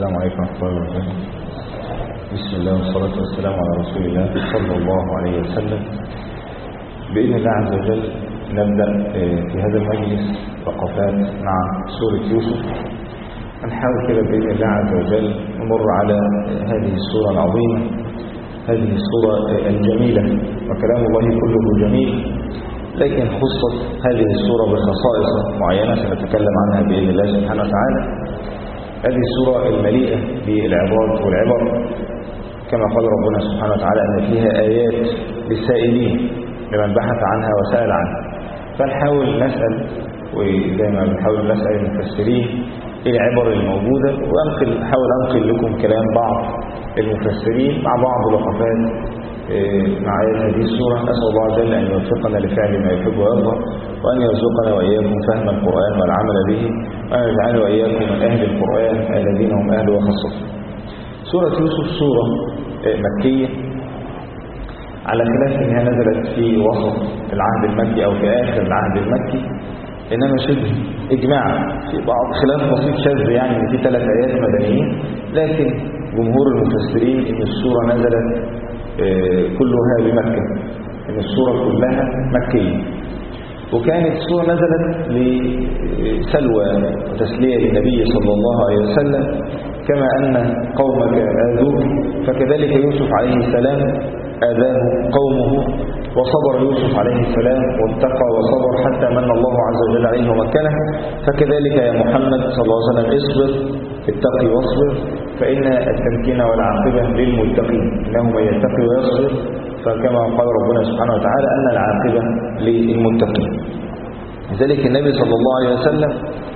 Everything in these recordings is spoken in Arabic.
السلام عليكم ورحمة الله وبركاته. بسم الله والصلاة والسلام على رسول الله صلى الله عليه وسلم. بإذن الله عز وجل نبدأ في هذا المجلس وقفات مع سورة يوسف. هنحاول كده بإذن الله عز وجل نمر على هذه السورة العظيمة، هذه السورة الجميلة، وكلام الله كله جميل، لكن خصت هذه السورة بخصائص معينة سنتكلم عنها بإذن الله سبحانه وتعالى. هذه السورة المليئة بالعظات والعبر، كما قال ربنا سبحانه وتعالى أن فيها آيات للسائلين لمن بحث عنها وسأل عنها. فنحاول نسأل، وزي ما بنحاول نسأل المفسرين ايه العبر الموجودة، وأحاول أنقل لكم كلام بعض المفسرين مع بعض الوقفات مع هذه السورة. أسأل الله عز وجل أن يوفقنا لفعل ما يحب ويرضى، وأن يرزقنا وإياكم فهم القرآن والعمل به، وأن يجعلنا وإياكم من أهل القرآن الذين هم أهل وخاصته. سورة يوسف سورة مكية، على خلاف أنها نزلت في وسط العهد المكي أو في آخر العهد المكي، إنما شبه إجماع في بعض خلاف بسيط شاذ، يعني إن في 3 آيات مدنيين، لكن جمهور المفسرين إن السورة نزلت كلها بمكة، إن السورة كلها مكية. وكانت السورة نزلت لسلوى وتسلية للنبي صلى الله عليه وسلم، كما أن قومك آذوك فكذلك يوسف عليه السلام آذاه قومه، وصبر يوسف عليه السلام واتقى وصبر حتى من الله عز وجل عليه ومكنه. فكذلك يا محمد صلى الله عليه وسلم اصبر اتقي واصبر، فإن التمكين والعاقبة للمتقين، إنه من يتقي ويصبر، فكما قال ربنا سبحانه وتعالى أن العاقبة للمتقين. لذلك النبي صلى الله عليه وسلم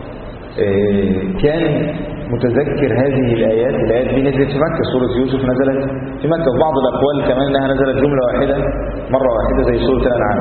كان متذكر هذه الآيات دي نزلت في مكة. سورة يوسف نزلت في مكة، وبعض الأقوال كمان أنها نزلت جملة واحدة مرة واحدة زي سورة الأنعام.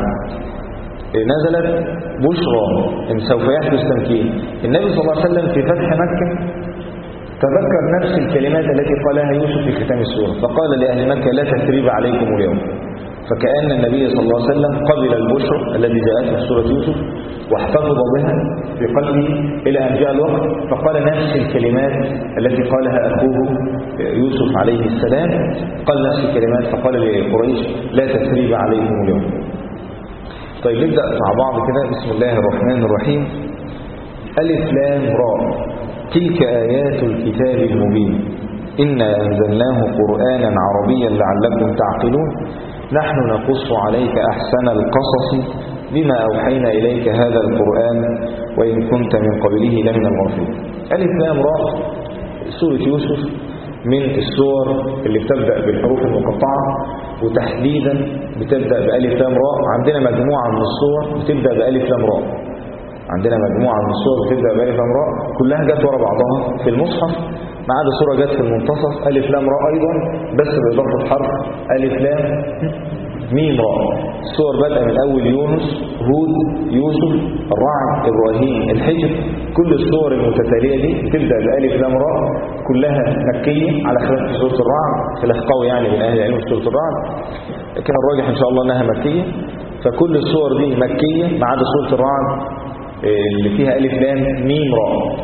نزلت بشرى إن سوف يحدث تمكين. النبي صلى الله عليه وسلم في فتح مكة تذكر نفس الكلمات التي قالها يوسف في ختام السورة، فقال لأهل مكة لا تثريب عليكم اليوم. فكأن النبي صلى الله عليه وسلم قبل البشرى الذي جاءت في سورة يوسف واحتفظ بها في قلبه إلى أن جاء الوقت، فقال نفس الكلمات التي قالها أخوه يوسف عليه السلام، قال نفس الكلمات، فقال لقريش لا تثريب عليكم اليوم. طيب نبدأ مع بعض كده. بسم الله الرحمن الرحيم. ألف لام راء، تلك آيات الكتاب المبين، إنا أنزلناه قرآنا عربيا لعلكم تعقلون، نحن نقص عليك أحسن القصص بما أوحينا إليك هذا القرآن وإن كنت من قبله لمن الغافلين. ألف لام راء، سورة يوسف من السور اللي بتبدأ بالحروف المقطعة، وتحديدا بتبدأ بألف لام راء. عندنا مجموعة من السور بتبدأ بألف لام راء، عندنا مجموعة من السور بتبدأ بألف لام راء، كلها جت ورا بعضها في المصحف، ما عدا سورة جت في المنتصف ألف لام راء أيضا، بس بإضافة حرف ألف لام ميم راء. السور بدأ من أول يونس، هود، يوسف، الرعد، إبراهيم، الحجر. كل السور المتتالية دي بتبدأ بألف لام راء، كلها مكية على خلاف في سورة الرعد، خلاف قوي يعني من أهل العلم في سورة الرعد، لكن الراجح إن شاء الله أنها مكية. فكل السور دي مكية ما عدا سورة الرعد اللي فيها ألف لام ميم راء.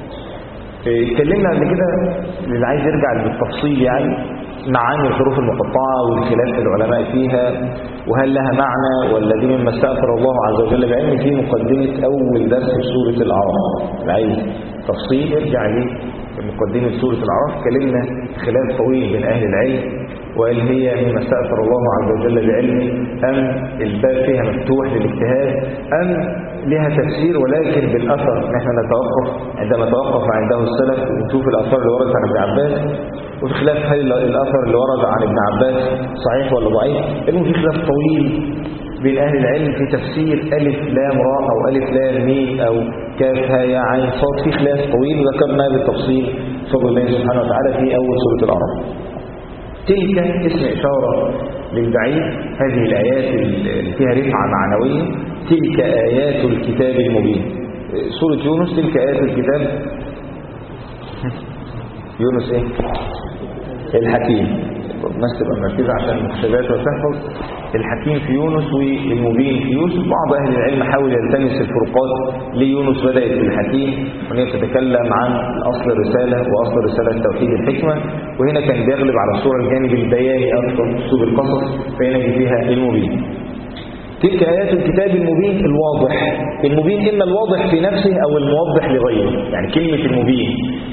اتكلمنا قبل كده، اللي عايز يرجع بالتفصيل يعني معاني الحروف المقطعة والخلاف العلماء فيها، وهل لها معنى ولا دي مما استأثر الله عز وجل بعلمه، في مقدمة أول درس في سورة الأعراف. اللي عايز تفصيل يرجع ليه مقدمة سورة الأعراف. اتكلمنا خلاف طويل بين أهل العلم، وهل هي مما استأثر الله عز وجل بعلمه، أم الباب فيها مفتوح للاجتهاد، أم لها تفسير ولكن بالأثر. نحن نتوقف عندما توقف عنده السلف ونشوف الأثر اللي ورد عن ابن عباس، وفي خلاف هل الأثر اللي ورد عن ابن عباس صحيح ولا ضعيف. إنه في خلاف طويل بين أهل العلم في تفسير ألف لام راء أو ألف لام ميم أو كاف ها يا عين صاد، في خلاف طويل ذكرنا بالتفصيل بفضل الله سبحانه وتعالى في أول سورة الأعراف. تلك اسم إشارة للبعيد، هذه الآيات اللي فيها رفعة معنوية، تلك آيات الكتاب المبين. سورة يونس تلك آيات الكتاب، يونس ايه؟ الحكيم. الناس تبقى مركزة عشان المحتويات وتحفظ. الحكيم في يونس والمبين في يوسف. بعض أهل العلم حاول يلتمس الفروقات ليونس بدأت بالحكيم، وهي تتكلم عن أصل الرسالة وأصل رسالة توحيد الحكمة، وهنا كان بيغلب على الصورة الجانب البياني أكثر في سورة القصص، فهنا فيها المبين. تلك آيات الكتاب المبين الواضح. المبين إما الواضح في نفسه أو الموضح لغيره. يعني كلمة المبين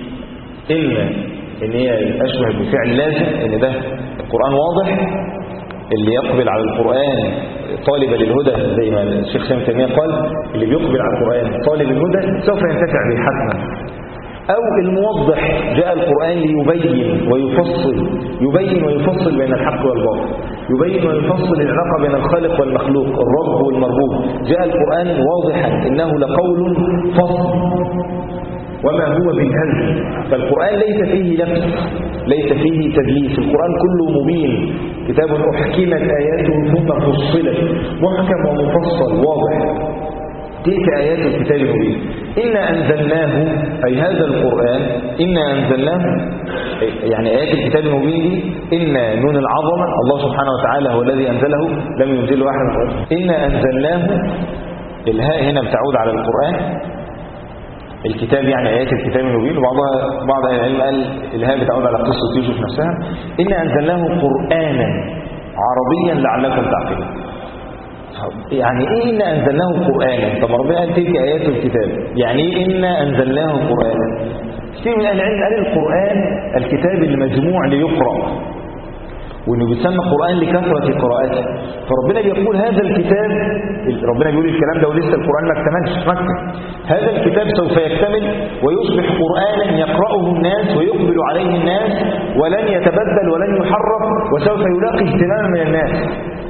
إما إن هي أشبه بفعل لازم، إن ده القرآن واضح، اللي يقبل على القرآن طالب للهدى زي ما الشيخ ابن تيمية قال، اللي بيقبل على القرآن طالب الهدى سوف ينتفع به حتما. أو الموضح، جاء القرآن ليبين ويفصل، يبين ويفصل بين الحق والباطل، يبين ويفصل العلاقة بين الخالق والمخلوق، الرب والمربوب. جاء القرآن واضحا إنه لقول فصل وما هو بالهزل. فالقرآن ليس فيه لبس، ليس فيه تدليس، القرآن كله مبين. كتاب أحكمت آياته ثم فصلت، محكم ومفصل واضح. تلك آيات الكتاب المبين. إنا أنزلناه، أي هذا القرآن، إنا أنزلناه يعني آيات الكتاب المبين دي، إنا نون العظمة، الله سبحانه وتعالى هو الذي أنزله، لم ينزله أحد. إنا أنزلناه، الهاء هنا بتعود على القرآن الكتاب، يعني آيات الكتاب المبين. بعض أهل العلم قال الهاء بتعود على قصة يوسف نفسها. إنا أنزلناه قرآنا عربيا لعلكم تعقلون. يعني إيه إنا أنزلناه قرآنا؟ طب ربنا قال تلك آيات الكتاب، يعني إيه إنا أنزلناه قرآنا؟ كثير من أهل العلم قال القرآن الكتاب المجموع ليقرأ، وإنه بيسمى قرآن لكثرة قراءته. فربنا بيقول هذا الكتاب، ربنا بيقول الكلام ده ولسه القرآن ما اكتملش مكة، هذا الكتاب سوف يكتمل ويصبح قرآنا يقرأه الناس ويقبل عليه الناس، ولن يتبدل ولن يحرف، وسوف يلاقي اهتماما من الناس.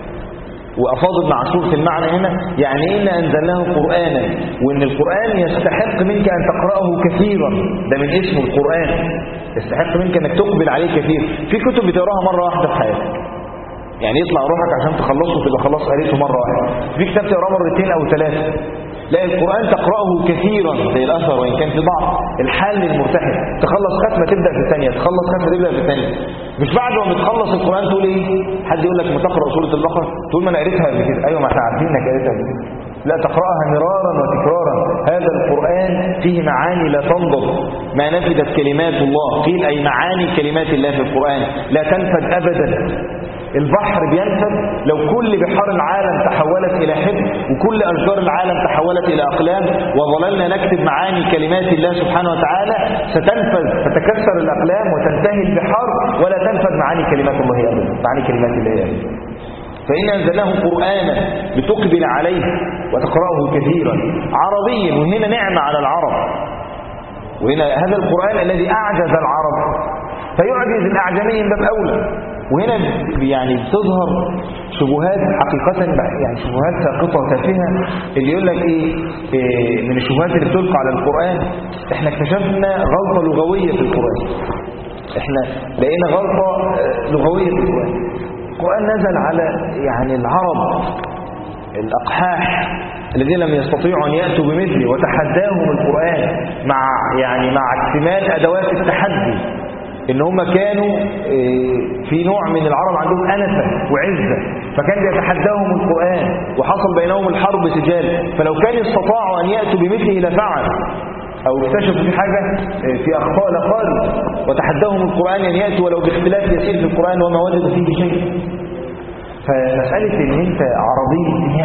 وأفاض ابن عاشور في المعنى هنا، يعني إنا أنزلناه قرآنا، وإن القرآن يستحق منك أن تقرأه كثيرا، ده من اسم القرآن، يستحق منك أنك تقبل عليه كثير. في كتب بتقراها مرة واحدة في حياتك، يعني يطلع روحك عشان تخلصه تبقى خلاص قريته مرة واحدة. في كتاب تقراه مرتين أو ثلاثة. لا، القرآن تقرأه كثيرا زي الأثر، وإن كان في بعض الحال المرتحل، تخلص ختمة تبدأ في الثانية، تخلص ختمة تبدأ في الثانية. مش بعد ما بتخلص القرآن تقول إيه؟ حد يقول لك ما تقرأ سورة البقرة تقول ما أنا قريتها قبل كده. أيوة، ما احنا عارفين إنك قريتها قبل كده. لا، تقرأها مرارا وتكرارا. هذا القرآن فيه معاني لا تنضب، ما نفدت كلمات الله، قيل أي معاني كلمات الله في القرآن لا تنفد أبدا. البحر بينفد لو كل بحار العالم تحولت إلى حبر، وكل أشجار العالم تحولت إلى أقلام، وظللنا نكتب معاني كلمات الله سبحانه وتعالى، ستنفذ، تتكسر الأقلام وتنتهي البحار، ولا تنفذ معاني كلمات الله أبدا، معاني كلمات الله أبدا. فإن أنزلناه قرآنا لتقبل عليه وتقرأه كثيرا عربيا، وهنا نعمة على العرب، وهنا هذا القرآن الذي أعجز العرب فيعجز الأعجمي من باب أولى. وهنا يعني بتظهر شبهات حقيقة، يعني شبهات ساقطة تافهة، اللي يقول لك إيه من الشبهات اللي بتلقى على القرآن، احنا اكتشفنا غلطة لغوية في القرآن، احنا لقينا غلطة لغوية في القرآن. القرآن نزل على يعني العرب الأقحاح الذين لم يستطيعوا أن يأتوا بمثله، وتحداهم القرآن مع اكتمال أدوات التحدي، إن هم كانوا في نوع من العرب عندهم أنفة وعزة، فكان بيتحداهم القرآن، وحصل بينهم الحرب سجال. فلو كان استطاعوا أن يأتوا بمثله لفعل، أو اكتشفوا في حاجة في أخطاء لقالوا، وتحداهم القرآن أن يأتوا ولو باختلاف يسير في القرآن وما وجدوا فيه شيء. فمسألة أن أنت عربي دي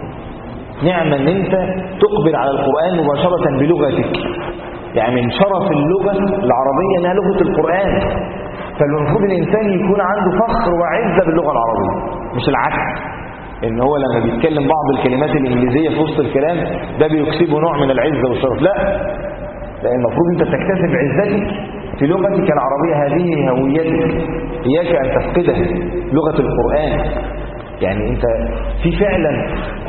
نعمة أن أنت تقبل على القرآن مباشرة بلغتك. يعني من شرف اللغة العربية أنها لغة القرآن، فالمفروض الإنسان يكون عنده فخر وعزة باللغة العربية، مش العكس، إن هو لما بيتكلم بعض الكلمات الإنجليزية في وسط الكلام ده بيكسبه نوع من العزة والشرف. لا، المفروض أنت تكتسب عزتك في لغتك العربية، هذه هويتك، إياك أن تفقدها، لغة القرآن. يعني أنت في فعلا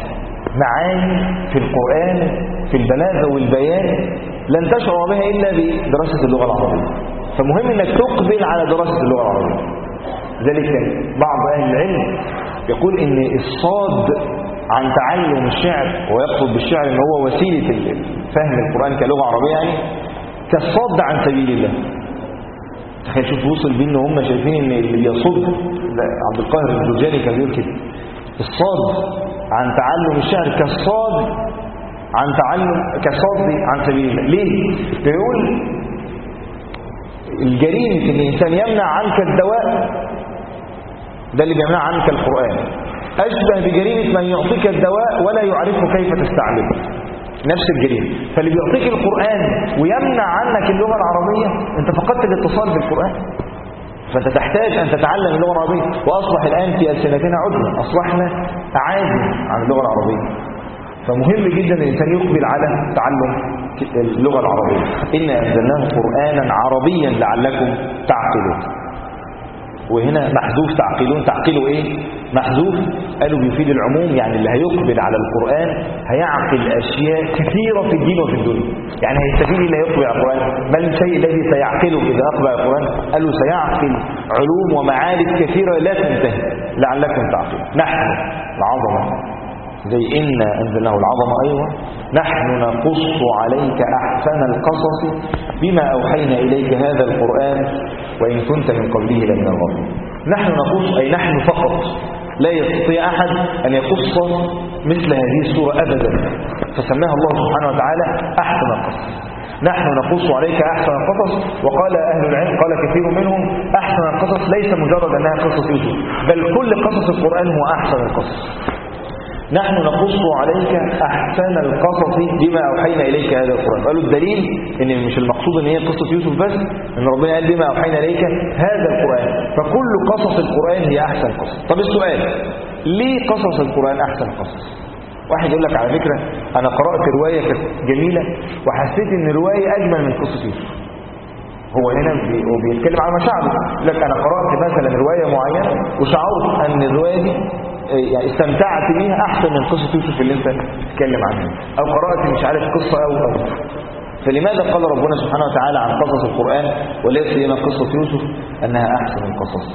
معاني في القرآن في البلاغة والبيان لن تشعر بها إلا بدراسة اللغة العربية، فمهم أنك تقبل على دراسة اللغة العربية. ذلك بعض أهل العلم يقول إن الصاد عن تعلم الشعر، ويقصد بالشعر أنه هو وسيلة فهم القرآن كلغة عربية، يعني كالصاد عن سبيل الله. تخيل شوف وصل بيه ان هم شايفين ان اللي بيصد، عبد القاهر الجرجاني كان بيقول كده، الصاد عن تعلم الشعر كالصاد عن تعلم كصاد عن سبيل الله. ليه؟ بيقول الجريمة ان الانسان يمنع عنك الدواء، ده اللي بيمنع عنك القرآن، اشبه بجريمة من يعطيك الدواء ولا يعرفه كيف تستعمله، نفس الجريمة. فاللي بيعطيك القرآن ويمنع عنك اللغة العربية انت فقدت الاتصال بالقرآن، فانت تحتاج ان تتعلم اللغة العربية. واصبح الان في ألسنتنا عجمة، اصبحنا اعاجم عن اللغة العربية. فمهم جدا ان الانسان يقبل على تعلم اللغة العربية. إنا أنزلناه قرآنا عربيا لعلكم تعقلون. وهنا محذوف تعقلون، تعقلوا ايه؟ محذوف، قالوا بيفيد العموم، يعني اللي هيقبل على القرآن هيعقل أشياء كثيرة في الدين وفي الدنيا. يعني هيستفيد اللي هيقبل على القرآن. ما الشيء الذي سيعقله إذا أقبل على القرآن؟ قالوا سيعقل علوم ومعارف كثيرة لا تنتهي لعلكم تعقلون. نحن العظمة، زي إنا أنزلناه العظمة، أيوة نحن نقص عليك أحسن القصص بما أوحينا إليك هذا القرآن وإن كنت من قبله لمن الغافلين. نحن نقص أي نحن فقط، لا يستطيع أحد أن يقص مثل هذه السورة أبدا، فسماها الله سبحانه وتعالى أحسن القصص. نحن نقص عليك أحسن القصص. وقال أهل العلم، قال كثير منهم، أحسن القصص ليس مجرد أنها قصة يوسف، بل كل قصص القرآن هو أحسن القصص. نحن نقص عليك أحسن القصص بما أوحينا إليك هذا القرآن. قالوا الدليل إن مش المقصود إن هي قصة يوسف بس، إن ربنا قال بما أوحينا إليك هذا القرآن، فكل قصص القرآن هي أحسن قصص. طب السؤال، ليه قصص القرآن أحسن قصص؟ واحد يقول لك على فكرة أنا قرأت رواية كانت جميلة وحسيت إن الرواية أجمل من قصة يوسف. هو هنا بيتكلم على مشاعره، لك أنا قرأت مثلا رواية معينة وشعرت أن الرواية دي يعني استمتعت بيها أحسن من قصة يوسف اللي أنت تتكلم عنها، أو قرأت مش عارف قصة أو فلماذا قال ربنا سبحانه وتعالى عن قصص القرآن وليس سيما قصة يوسف أنها أحسن القصص؟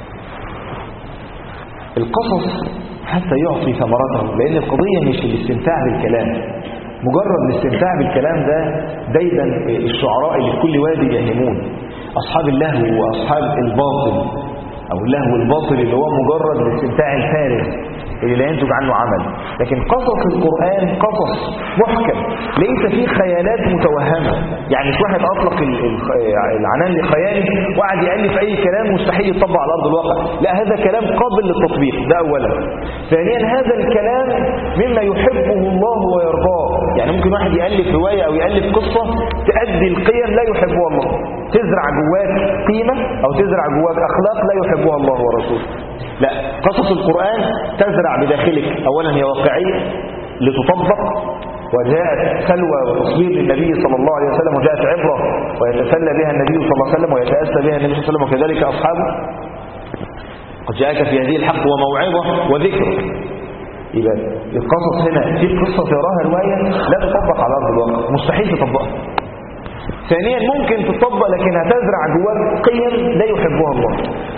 القصص حتى يعطي ثمرته، لأن القضية مش الاستمتاع بالكلام، مجرد الاستمتاع بالكلام ده دايما الشعراء اللي في كل وادي يهيمون، أصحاب اللهو وأصحاب الباطل أو اللهو الباطل اللي هو مجرد الاستمتاع الفارغ اللي لا ينتج عنه عمل. لكن قصص القرآن قصص محكم ليس فيه خيالات متوهمة، يعني مش واحد أطلق العنان لخياله وقعد يألف أي كلام مستحيل يطبق على أرض الواقع، لا هذا كلام قابل للتطبيق، ده أولا. ثانيا هذا الكلام مما يحبه الله ويرضاه، يعني ممكن واحد يألف رواية أو يألف قصة تؤدي القيم لا يحبها الله، تزرع جواك قيمة أو تزرع جواك أخلاق لا يحبها الله ورسوله. لا، قصص القرآن تزرع بداخلك أولا هي واقعية لتطبق، وجاءت سلوى وتصوير للنبي صلى الله عليه وسلم، وجاءت عبرة ويتسلى بها النبي صلى الله عليه وسلم ويتأسى بها النبي صلى الله عليه وسلم وكذلك أصحابه. قد جاءك في هذه الحق وموعظة وذكر. يبقى القصص هنا في قصة تراها رواية لا تطبق على أرض الواقع، مستحيل تطبقها. ثانيا ممكن تطبق لكن هتزرع جواك قيم لا يحبها الله.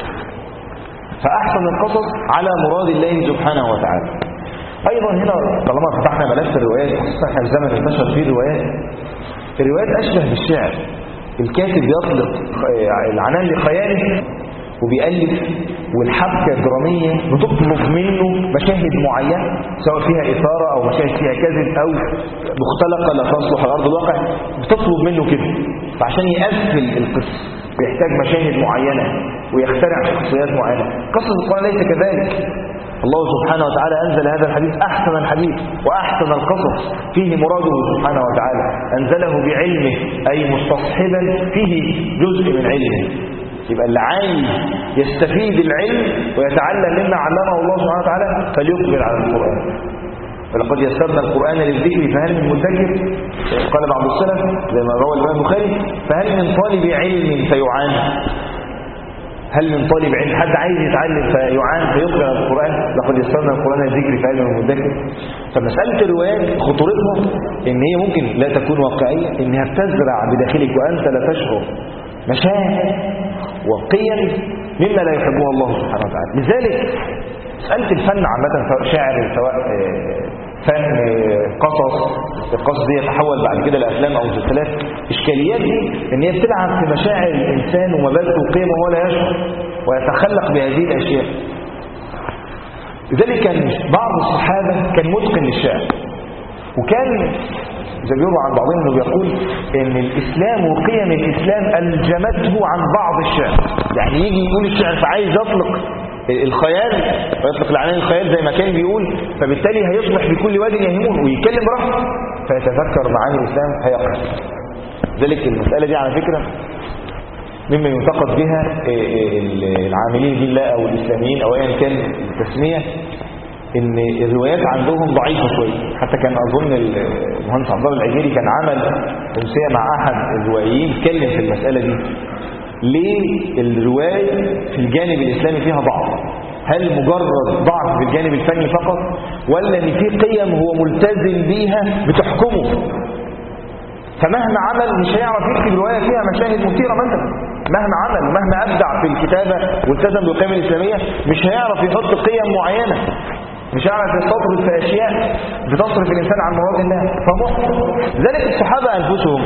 فأحسن القصص على مراد الله سبحانه وتعالى. أيضا هنا طالما فتحنا ملف الروايات، خصوصا احنا الزمن انتشر فيه الروايات أشبه بالشعر. الكاتب يطلق العنان لخياله وبيألف، والحبكة الدرامية بتطلب منه مشاهد معينة سواء فيها إثارة أو مشاهد فيها كذب أو مختلقة لا تصلح على أرض الواقع، بتطلب منه كده. فعشان يقفل القصة بيحتاج مشاهد معينة ويخترع شخصيات معينة. قصة القرآن ليس كذلك. الله سبحانه وتعالى أنزل هذا الحديث أحسن الحديث وأحسن القصص فيه مراده سبحانه وتعالى، أنزله بعلمه أي مستصحبا فيه جزء من علمه. يبقى اللي عايز يستفيد العلم ويتعلم مما علمه الله سبحانه وتعالى فليقبل على القرآن. فلقد يسرنا القرآن للذكر فهل من مدكر؟ قال بعض السلف زي ما روى الإمام البخاري، فهل من طالب علم فيعان؟ هل من طالب علم حد عايز يتعلم فيعان فيقبل على القرآن؟ لقد يسرنا القرآن للذكر فهل من مدكر. فمسألة الروايات خطورتها إن هي ممكن لا تكون واقعية، إنها بتزرع بداخلك وأنت لا تشعر مشاعر وقيم مما لا يحبه الله سبحانه وتعالى. لذلك مسألة الفن عامة سواء شعر سواء فن قصص، القصص دي يتحول بعد كده لأفلام أو مسلسلات. إشكاليات دي إن هي بتلعب في مشاعر الإنسان ومبادئه وقيمه وهو لا يشعر ويتخلق بهذه الأشياء. لذلك كان بعض الصحابة كان متقن للشعر، وكان زي بيقولوا عن بعضهم انه بيقول ان الاسلام وقيم الاسلام الجمته عن بعض الشعر. يعني يجي يقول الشعر فعايز يطلق الخيال ويطلق العنان الخيال زي ما كان بيقول، فبالتالي هيصبح بكل واد يهيمون ويتكلم براحته، فيتذكر معاني الاسلام هيقرأ. ذلك المسألة دي على فكرة مما ينتقد بها العاملين بالله او الاسلاميين او ايا كان التسمية، ان الروايات عندهم ضعيفة شوية. حتى كان اظن المهندس عبد الله العجيري كان عمل امسية مع احد الروائيين اتكلم في المسألة دي، ليه الرواية في الجانب الاسلامي فيها ضعف؟ هل مجرد ضعف في الجانب الفني فقط، ولا ان في قيم هو ملتزم بيها بتحكمه، فمهما عمل مش هيعرف يكتب رواية فيها مشاهد مثيرة مثلا، مهما عمل ومهما أبدع في الكتابة والتزم بالقيم الإسلامية مش هيعرف يحط قيم معينة، مش هيعرف يستطرد في أشياء بتصرف الإنسان عن مراد الله فمحكم. ذلك الصحابة أنفسهم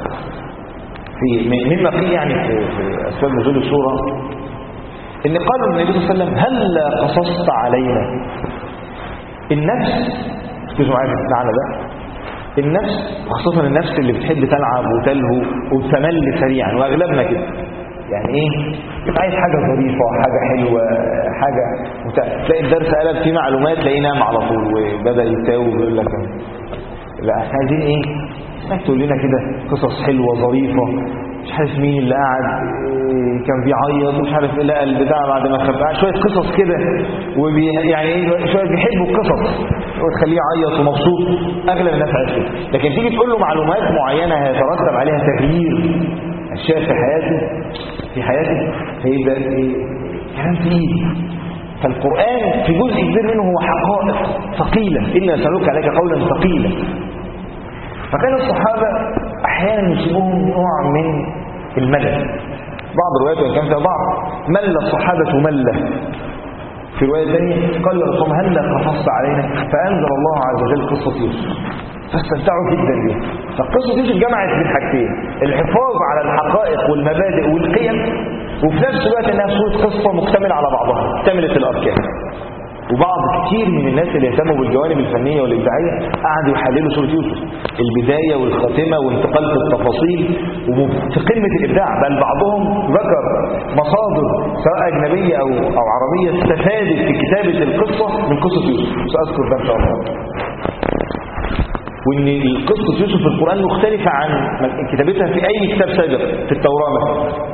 مما فيه يعني في أسباب نزول السورة إن قالوا النبي صلى الله عليه وسلم هل قصصت علينا النفس. اسكتوا معايا في المعنى ده، النفس خاصة النفس اللي بتحب تلعب وتلهو وتمل سريعا، واغلبنا كده يعني ايه، يبقى عايز حاجة ظريفة، حاجة حلوة، حاجة تلاقي الدرس قلب فيه معلومات تلاقيه نام على طول وبدأ يتاوب ويقول لك لا احنا عايزين ايه، انك تقول لنا كده قصص حلوة ظريفة، مش عارف مين اللي قاعد كان بيعيط مش عارف ايه، لا البتاع بعد ما خبأ شوية قصص كده، يعني ايه شوية بيحبوا القصص وتخليه يعيط ومبسوط. اغلب الناس عايز كده، لكن تيجي تقول له معلومات معينة هيترتب عليها تغيير اشياء في حياته هيبقى كلام تقيل. فالقرآن في جزء كبير منه هو حقائق ثقيلة، إنا نسألك عليك قولا ثقيلا. فكان الصحابة أحيانا يصيبهم نوع من الملل. بعض الروايات وإن كان فيها بعض مل الصحابة ملة. في رواية ثانية قال يا رسول هل قصصت علينا، فأنزل الله عز وجل قصة يوسف فاستمتعوا جدا بها. فقصة يوسف جمعت بين حاجتين، الحفاظ على الحقائق والمبادئ والقيم، وفي نفس الوقت انها صورة قصة مكتملة على بعضها مكتملة الأركان. وبعض كتير من الناس اللي يهتموا بالجوانب الفنية والإبداعية قعدوا يحللوا سورة يوسف، البداية والخاتمة وانتقال في التفاصيل وفي قمة الإبداع. بل بعضهم ذكر مصادر سواء أجنبية أو عربية استفادت في كتابة القصة من قصة يوسف، سأذكر ده إن شاء الله. وإن قصة يوسف في القرآن مختلفة عن كتابتها في أي كتاب سابق في التوراة مثلا.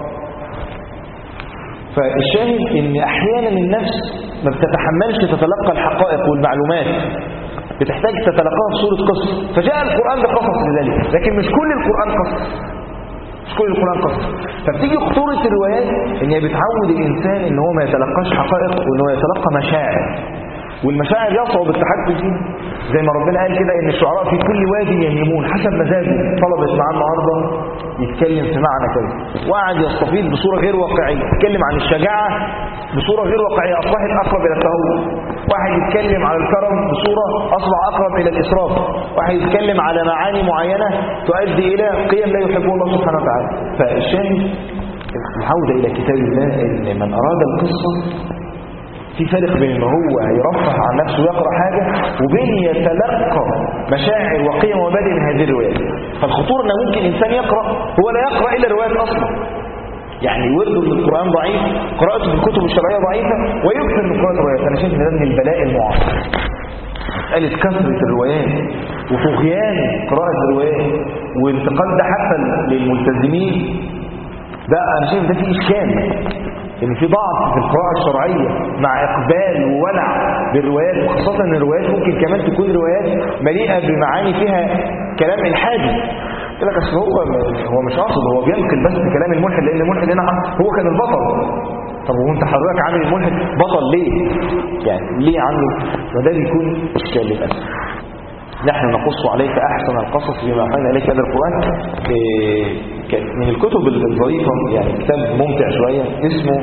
فالشاهد ان احيانا النفس ما بتتحملش تتلقى الحقائق والمعلومات، بتحتاج تتلقاها في صورة قصص، فجاء القرآن بقصص لذلك. لكن مش كل القرآن قصص، مش كل القرآن قصص. فبتيجي خطورة الروايات ان هي بتعود الانسان ان هو ما يتلقاش حقائق وان هو يتلقى مشاعر، والمشاعر يصعب التحكم فيها. زي ما ربنا قال كده ان الشعراء في كل واد يهيمون حسب مزاجه، طلبت معاه النهارده يتكلم في معنى كذا وقعد يستفيد بصوره غير واقعيه، يتكلم عن الشجاعه بصوره غير واقعيه اصبحت اقرب الى التهور، واحد يتكلم عن الكرم بصوره اصبح اقرب الى الاسراف، واحد يتكلم على معاني معينه تؤدي الى قيم لا يحبها الله سبحانه وتعالى. فالشاهد العوده الى كتاب الله ان من اراد القصه في فرق بين ان هو يرفه عن نفسه ويقرأ حاجة وبين يتلقى مشاعر وقيم ومبادئ من هذه الروايات. فالخطورة ان ممكن انسان يقرأ هو لا يقرأ الا الروايات اصلا، يعني ورده من القرآن ضعيف، قراءته في الكتب الشرعية ضعيفة، ويكثر من قراءة الروايات. انا شايف ان ده من البلاء المعاصر، مسألة كثرة الروايات وطغيان قراءة الروايات وانتقال ده حتى للملتزمين، ده انا شايف ده فيه اشكال، ان في ضعف في القراءة الشرعية مع اقبال وولع بالروايات، وخاصة ان الروايات ممكن كمان تكون روايات مليئة بمعاني فيها كلام الحادي. قلت لك اصل هو مش قاصد، هو بينقل بس كلام الملحد، لان الملحد هنا هو كان البطل. طب وانت حضرتك عامل الملحد بطل ليه؟ يعني ليه عامله؟ وده بيكون اشكال للاسف. نحن نقص عليك احسن القصص بما اوحينا اليك هذا القرآن. من الكتب الظريفة يعني كتاب ممتع شوية اسمه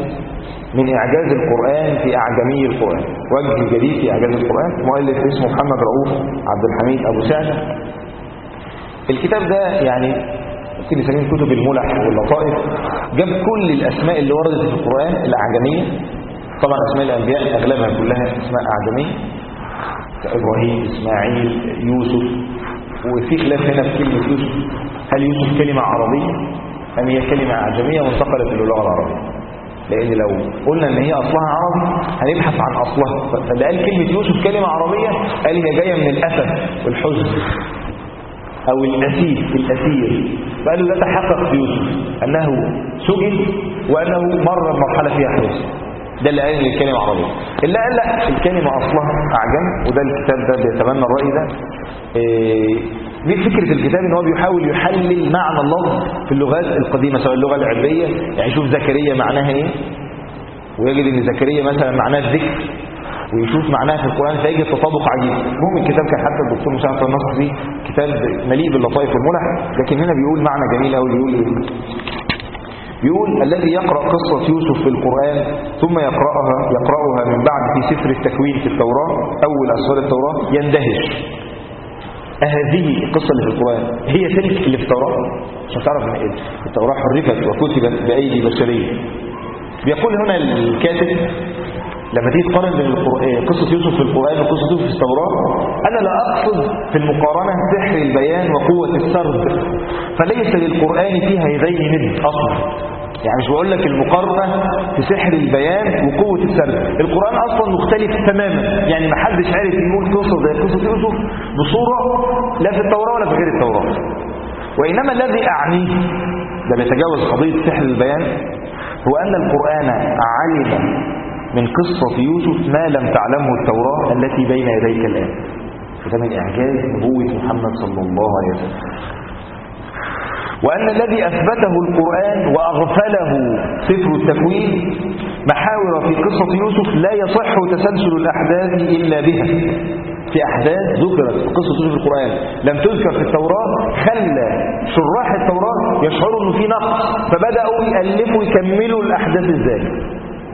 من إعجاز القرآن في أعجمي القرآن، وجه جديد في إعجاز القرآن، مؤلف اسمه محمد رؤوف عبد الحميد أبو سعدة. الكتاب ده يعني ممكن نسميه كتب الملح واللطائف، جاب كل الأسماء اللي وردت في القرآن الأعجمية. طبعا أسماء الأنبياء أغلبها كلها أسماء أعجمية، إبراهيم، إسماعيل، يوسف. وفي خلاف هنا في كلمة يوسف، هل يوسف كلمة عربية أم هي كلمة أعجمية وانتقلت إلى اللغة العربية؟ لأن لو قلنا إن هي أصلها عربي هنبحث عن أصلها، فاللي قال كلمة يوسف كلمة عربية قال هي جاية من الأسف والحزن أو الأسير، فقالوا لا تحقق بيوسف أنه سجن وأنه مر بمرحلة فيها حزن. ده اللي قال ان الكلمة عربية. اللي قال لا الكلمة أصلها أعجم، وده الكتاب ده بيتبنى الرأي ده. فكرة الكتاب ان هو بيحاول يحلل معنى اللفظ في اللغات القديمة، سواء اللغة العربية، يعني يشوف زكريا معناها ايه ويجد ان زكريا مثلا معناه الذكر، ويشوف معناها في القرآن فيجد تطابق عجيب. المهم الكتاب كان حتى الدكتور مساعد النصري كتاب مليء باللطائف والملح، لكن هنا بيقول معنى جميل قوي. بيقول الذي يقرأ قصة يوسف في القرآن ثم يقرأها من بعد في سفر التكوين في التوراة، أول أسفار التوراة، يندهش. هذه القصة اللي في القرآن هي تلك اللي في التوراة؟ عشان تعرف ان التوراة حرفت وكتبت بأيدي بشرية. بيقول هنا الكاتب لما تيجي تقارن بين قصة يوسف في القرآن وقصة يوسف في التوراة، أنا لا أقصد في المقارنة سحر البيان وقوة السرد، فليس للقرآن فيها هذين ند أصلا. يعني مش بقول لك المقارنة في سحر البيان وقوة السرد، القرآن أصلا مختلف تماما، يعني ما حدش عارف يقول قصة زي قصة يوسف بصورة لا في التوراة ولا في غير التوراة. وإنما الذي أعنيه ده بيتجاوز قضية سحر البيان هو أن القرآن علم من قصة يوسف ما لم تعلمه التوراة التي بين يديك الآن. ده من إعجاز نبوة محمد صلى الله عليه وسلم. وأن الذي أثبته القرآن وأغفله سفر التكوين محاور في قصة يوسف لا يصح تسلسل الأحداث إلا بها. في أحداث ذكرت في قصة يوسف في القرآن لم تذكر في التوراة، خلى شراح التوراة يشعروا أنه في نقص، فبدأوا يألفوا يكملوا الأحداث إزاي.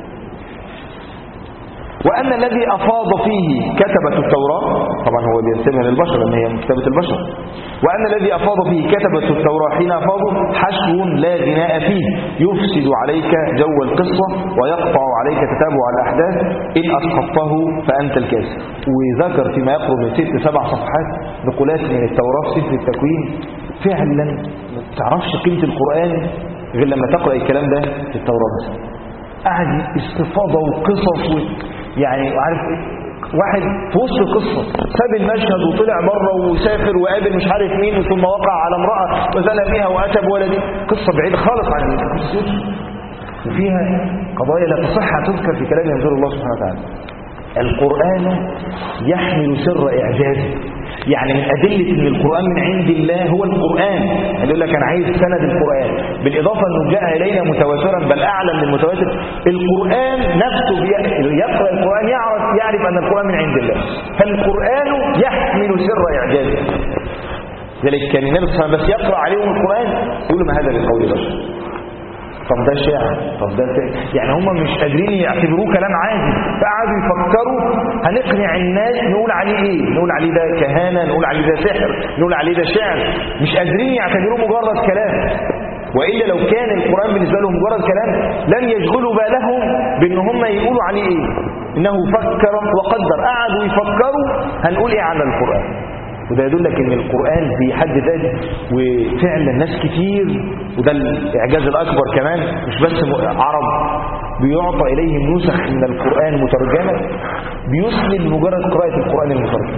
وأن الذي أفاض فيه كتبة التوراة، طبعا هو بينسبها للبشر لأن هي من كتابة البشر، وأن الذي أفاض فيه كتبة التوراة حين أفاضوا حشو لا غناء فيه يفسد عليك جو القصة ويقطع عليك تتابع الأحداث، إن أسقطته فأنت الكاسر. وذكر فيما يقرب من 6-7 صفحات نقولات من التوراة في سفر التكوين. فعلا ما تعرفش قيمة القرآن غير لما تقرأ الكلام ده في التوراة مثلا. قاعد استفاضة وقصص يعني عارف واحد في وسط القصة ساب المشهد وطلع بره وسافر وقابل مش عارف مين ثم وقع على امرأة وزنى بها وأتى بولده، قصة بعيدة خالص عن قصة يوسف، وفيها قضايا لا تصح تذكر في كلام ينزل الله سبحانه وتعالى. القرآن يحمل سر إعجازه، يعني من أدلة أن القرآن من عند الله هو القرآن. يقول لك أنا عايز سند القرآن، بالإضافة أنه جاء إلينا متواترا بل أعلى من المتواتر. القرآن نفسه يقرأ القرآن يعرف أن القرآن من عند الله، فالقرآن يحمل سر إعجازه. ذلك كان النبي صلى الله عليه وسلم بس يقرأ عليهم القرآن يقولوا ما هذا بقول بشر، طب ده شعر، طب ده يعني هم مش قادرين يعتبروه كلام عادي، فقعدوا يفكروا هنقنع الناس نقول عليه ايه، نقول عليه ده كهانة، نقول عليه ده سحر، نقول عليه ده شعر، مش قادرين يعتبروه مجرد كلام. وإلا لو كان القرآن بالنسبة لهم مجرد كلام لن يشغلوا بالهم بأن هم يقولوا عليه ايه، انه فكر وقدر. قعدوا يفكروا هنقول ايه عن القرآن. وده يدلك ان القرآن في حد ذاته وفعلا ناس كتير، وده الاعجاز الاكبر كمان، مش بس عرب بيعطى اليهم نسخ من القرآن مترجمة بيسلم مجرد قراءة القرآن المترجم.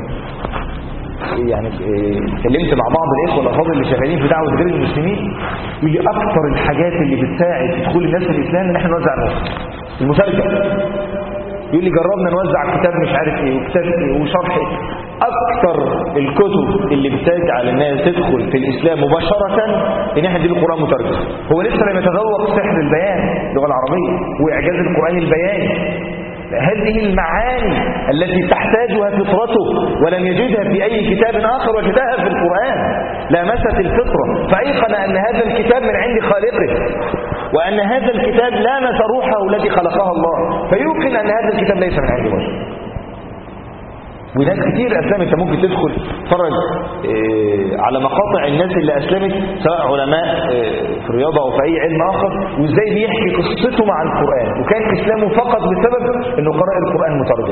يعني اتكلمت مع بعض الاخوه الافاضل اللي شغالين في دعوه غير المسلمين، يقول لي اكثر الحاجات اللي بتساعد دخول الناس في الاسلام ان احنا نوزع المترجم. يقول لي جربنا نوزع كتاب مش عارف ايه وكتاب ايه وشرح ايه. اكثر الكتب اللي بتجعل الناس تدخل في الاسلام مباشره ان احنا نديله القران مترجم. هو لسه لم يتذوق سحر البيان اللغه العربيه واعجاز القران البياني، هذه المعاني التي تحتاجها فطرته ولم يجدها في أي كتاب آخر وجدها في القرآن، لامست الفطرة فأيقن أن هذا الكتاب من عند خالقه. وأن هذا الكتاب لامس روحه التي خلقها الله، فيوقن أن هذا الكتاب ليس من عند بشر. وناس كتير أسلمت، أنت ممكن تدخل تتفرج على مقاطع الناس اللي أسلمت سواء علماء في الرياضة أو في أي علم آخر، وإزاي بيحكي قصته مع القرآن، وكان إسلامه فقط بسبب أنه قرأ القرآن مترجم.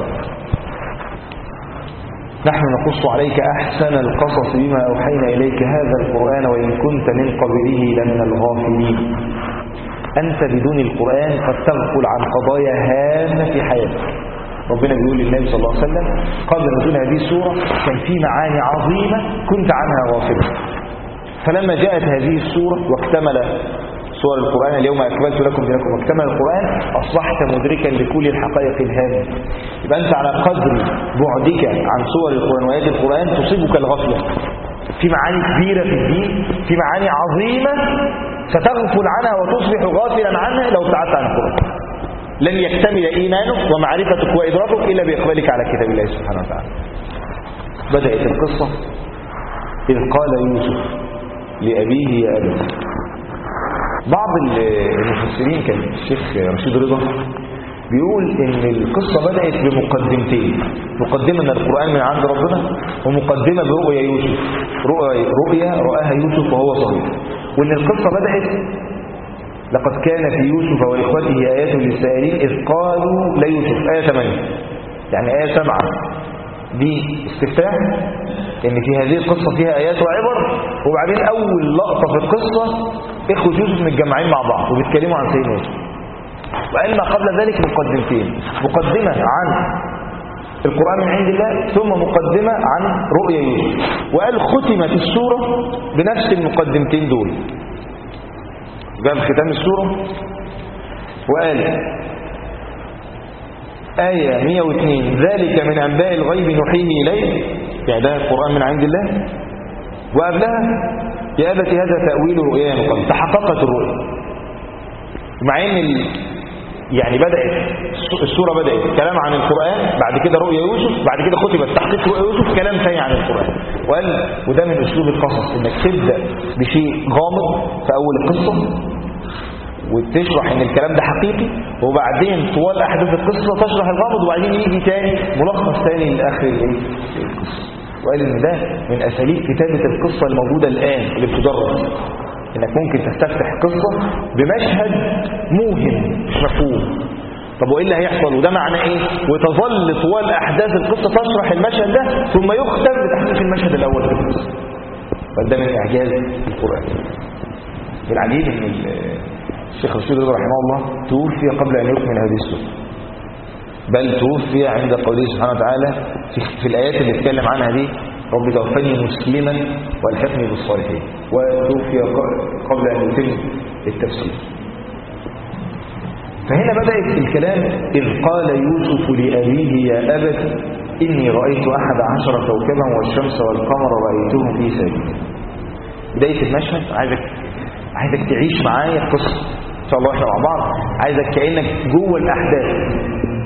نحن نقص عليك أحسن القصص بما أوحينا إليك هذا القرآن وإن كنت من قبله لمن الغافلين. أنت بدون القرآن قد تغفل عن قضايا هامة في حياتك. ربنا بيقول للنبي صلى الله عليه وسلم قبل نزول هذه السورة كان في معاني عظيمة كنت عنها غافلا، فلما جاءت هذه السورة واكتمل سور القرآن اليوم أكملت لكم دينكم واكتمل القرآن، أصبحت مدركا لكل الحقائق الهامة. يبقى أنت على قدر بعدك عن سور القرآن وآيات القرآن تصيبك الغفلة في معاني كبيرة في الدين، في معاني عظيمة ستغفل عنها وتصبح غافلا عنها لو ابتعدت عن القرآن. لن يكتمل إيمانك ومعرفتك وإدراكك إلا بإقبالك على كتاب الله سبحانه وتعالى. بدأت القصة إذ قال يوسف لأبيه يا أبت. بعض المفسرين كان الشيخ رشيد رضا بيقول إن القصة بدأت بمقدمتين، مقدمة أن القرآن من عند ربنا، ومقدمة برؤيا يوسف، رؤيا رآها يوسف وهو صغير. وإن القصة بدأت لقد كان في يوسف وإخوته آيات للسائلين إذ قالوا ليوسف، آية 8 يعني آية 7 دي استفتاح إن في هذه القصة فيها آيات وعبر. وبعدين أول لقطة في القصة إخوة يوسف متجمعين مع بعض وبيتكلموا عن سيدنا يوسف. وقال ما قبل ذلك مقدمتين، مقدمة عن القرآن من عند الله ثم مقدمة عن رؤيا يوسف. وقال ختمت السورة بنفس المقدمتين دول، جاب ختام السورة وقال آية 102 ذلك من أنباء الغيب نوحيه إليك، يعني ده القرآن من عند الله. وقبلها يا أبت هذا تأويل رؤيا من قبل، تحققت الرؤيا. مع ان يعني بدأت السورة بدأت كلام عن القرآن، بعد كده رؤيا يوسف، بعد كده ختمت تحقيق رؤيا يوسف كلام ثاني عن القرآن. وقال وده من أسلوب القصص انك تبدأ بشيء غامض في أول القصة وتشرح ان الكلام ده حقيقي، وبعدين طوال أحداث القصة تشرح الغامض، وبعدين يجي تاني ملخص تاني لآخر القصة. وقال ان ده من أساليب كتابة القصة الموجودة الآن اللي بتدرس، انك ممكن تستفتح قصة بمشهد موهم مش مفهوم. طب وايه اللي هيحصل وده معناه ايه، وتظل طوال احداث القصة تشرح المشهد ده ثم يختم بتحقيق المشهد الاول في القصة. فده من اعجاز القرآن. بالعجيب ان الشيخ رشيد رضا رحمه الله توفي قبل ان يكمل هذه السورة، بل توفي عند قوله سبحانه وتعالى في الايات اللي اتكلم عنها دي رب توفني مسلما والحقني بالصالحين، وتوفي قبل أن يتم التفسير. فهنا بدأت الكلام إذ قال يوسف لأبيه يا أبت إني رأيت 11 كوكبا والشمس والقمر رأيتهم في ساجدين. بداية المشهد عايزك تعيش معايا القصة إن شاء الله إحنا مع بعض، عايزك كأنك جوه الأحداث.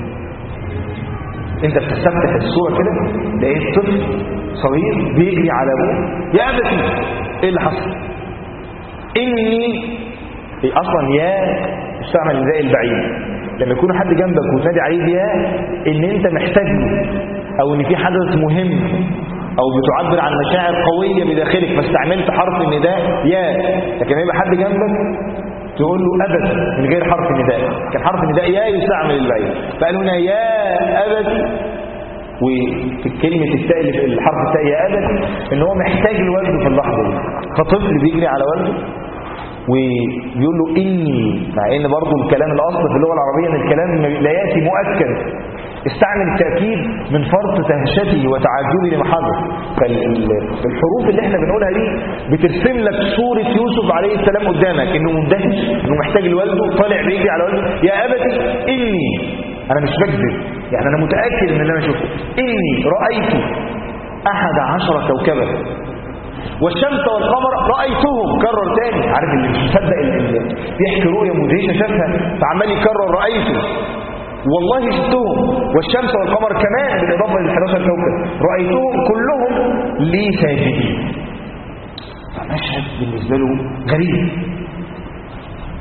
انت بتستفتح الصورة كده لقيت طفل صغير بيجري على ابوه يا ابتي. ايه اللي حصل؟ اني اصلا يا استعمل النداء البعيد لما يكون حد جنبك وتنادي عليه يا ان انت محتاج او ان في حدث مهم او بتعبر عن مشاعر قوية بداخلك فاستعملت حرف النداء يا. لكن يبقى حد جنبك تقول له أبت من غير حرف النداء، كان حرف النداء يا يستعمل البعيد. فقال هنا يا أبت، وفي كلمة التاء الحرف التاء يا أبت إن هو محتاج لوالده في اللحظة دي، كطفل بيجري على والده وبيقول له إني، مع إن برضه الكلام الأصل في اللغة العربية إن الكلام لا يأتي مؤكد، استعمل التأكيد من فرط دهشته وتعجبه لمحاضر. فالحروف اللي احنا بنقولها دي بترسم لك صورة يوسف عليه السلام قدامك انه مندهش، انه محتاج لوالده، طالع بيجري على والده يا أبتي إني، انا مش بكذب يعني انا متأكد من اللي انا شفته، إني رأيت 11 كوكبا والشمس والقمر رأيتهم. كرر تاني، عارف اللي مش مصدق اللي بيحكي رؤية مدهشة شافها فعمال يكرر رأيته، والله شفتهم والشمس والقمر كمان بالإضافة لل11 كوكب رأيتهم كلهم لي ساجدين. فمشهد بالنسبة له غريب.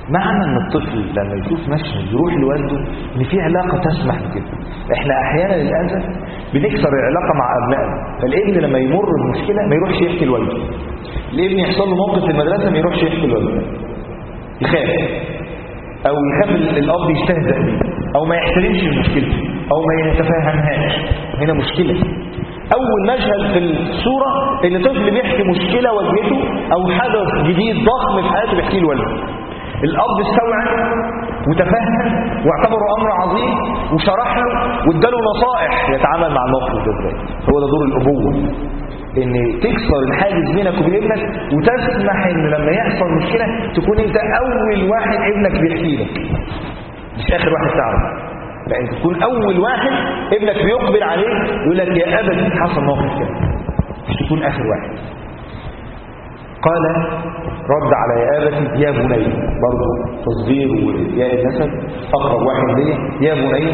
معنى ان الطفل لما يشوف مشهد يروح لوالده ان في علاقه تسمح بكده. احنا احيانا للاسف بنكسر العلاقه مع ابنائنا، فالابن لما يمر بمشكله ما يروحش يحكي لوالده، الابن يحصل له موقف في المدرسه ما يروحش يحكي لوالده، يخاف، او يخاف الاب يستهزأ بيه، او ما يحترمش المشكله، او ما يتفهمهاش. هنا مشكله. اول مشهد في الصوره ان طفل بيحكي مشكله واجهته او حدث جديد ضخم في حياته بيحكيه لوالده. الاب استوعب وتفهم واعتبره امر عظيم وشرح له واداله نصائح يتعامل مع الموقف ده ازاي. هو ده دور الابوه، ان تكسر الحاجز بينك وبين ابنك وتسمح ان لما يحصل مشكله تكون انت اول واحد ابنك بيحكي لك، مش اخر واحد تعرف. لا، انت تكون اول واحد ابنك بيقبل عليه ويقول لك يا ابت حصل موقف كده، مش تكون اخر واحد. قال رد على يا ابتي يا بني، برضه تصدير وياء النسب اقرب واحد ليه يا بني،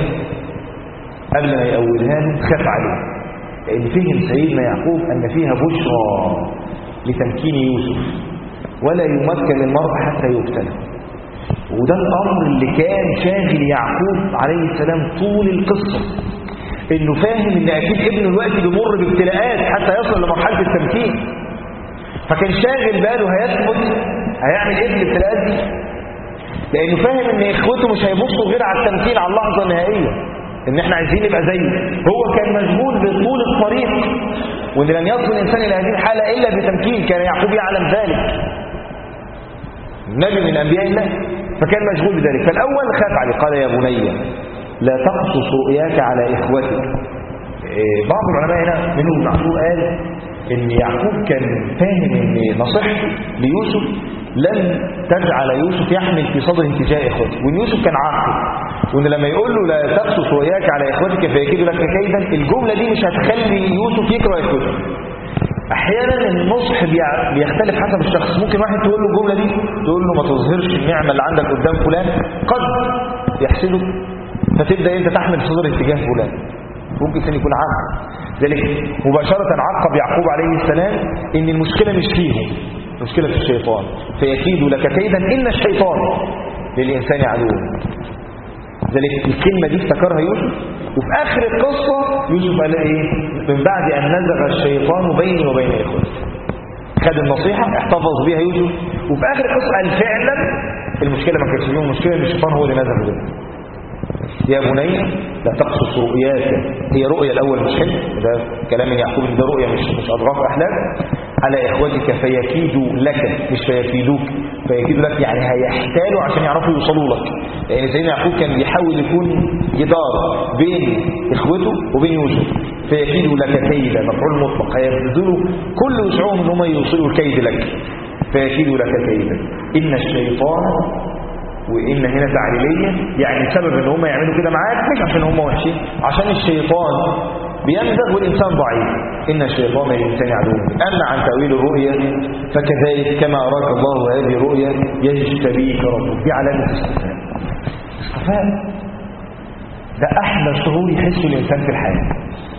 قبل ما يقولها له خاف عليه، لان فهم سيدنا يعقوب ان فيها بشرى لتمكين يوسف، ولا يمكن المرء حتى يبتلى. وده الامر اللي كان شاغل يعقوب عليه السلام طول القصه، انه فاهم ان اكيد ابنه دلوقتي بيمر بابتلاءات حتى يصل لمرحله التمكين، فكان شاغل باله هيثبت هيعمل ايه في الابتلاءات دي، لانه فاهم ان اخوته مش هيبصوا غير على التمكين على اللحظه النهائيه، ان احنا عايزين نبقى زيه. هو كان مشغول بطول الطريق، وان لن يصل الانسان الى هذه الحاله الا بتمكين، كان يعقوب يعلم ذلك، نبي من انبياء الله، فكان مشغول بذلك. فالاول خاف عليه، قال يا بني لا تقصص رؤياك على اخوتك. بعض العلماء هنا منهم ابن عاشور قال ان يعقوب كان فاهم ان نصيحته ليوسف لن تجعل يوسف يحمل في صدره تجاه اخوته، وان يوسف كان عاقل، وان لما يقول له لا تقصص رؤياك على اخوتك فيكيدوا لك كيدا، الجمله دي مش هتخلي يوسف يكره اخوته. احيانا النصح بيختلف حسب الشخص، ممكن واحد تقول له الجمله دي تقول له ما تظهرش النعمه اللي عندك قدام فلان قد يحسدك، فتبدا انت تحمل في صدرك اتجاه فلان، ممكن ثاني يكون عاقل. ذلك مباشره عقب يعقوب عليه السلام ان المشكله مش فيهم، المشكله في الشيطان، فيكيد لك كيدا ان الشيطان للانسان عدو. ذلك الكلمه دي افتكرها يوسف، وفي اخر القصه يوسف قال ايه؟ من بعد ان نزغ الشيطان بيني وبين اخوتي، خد النصيحه احتفظ بيها يوسف، وفي اخر القصه قال فعلا المشكله ما كانتش فيهم، المشكله ان الشيطان هو اللي نزغ بينهم. يا بني لا تقصص رؤياك، هي رؤيا الاول مش حلم، ده كلام من يعقوب، ده رؤيا مش اضغاث احلام، على اخوتك فيكيدوا لك، مش فيكيدوك، فيكيدوا لك يعني هيحتالوا عشان يعرفوا يوصلوا لك، لان سيدنا يعقوب كان بيحاول يكون جدار بين اخوته وبين يوسف. فيكيدوا لك كيدا، مفعول مطلق، هيبذلوا كل وسعهم ان هم يوصلوا الكيد لك. فيكيدوا لك كيدا ان الشيطان، وإن هنا تعليلية، يعني سبب ان هم يعملوا كده معاك مش عشان هم وحشين، عشان الشيطان بينزغ والإنسان ضعيف. إن الشيطان للإنسان عدو. أما عن تأويل الرؤيا فكذلك كما أراك الله هذه الرؤيا يجتبيك ربك، دي علامة استفهام. استفهام ده أحلى شعور يحسه الإنسان في الحياة،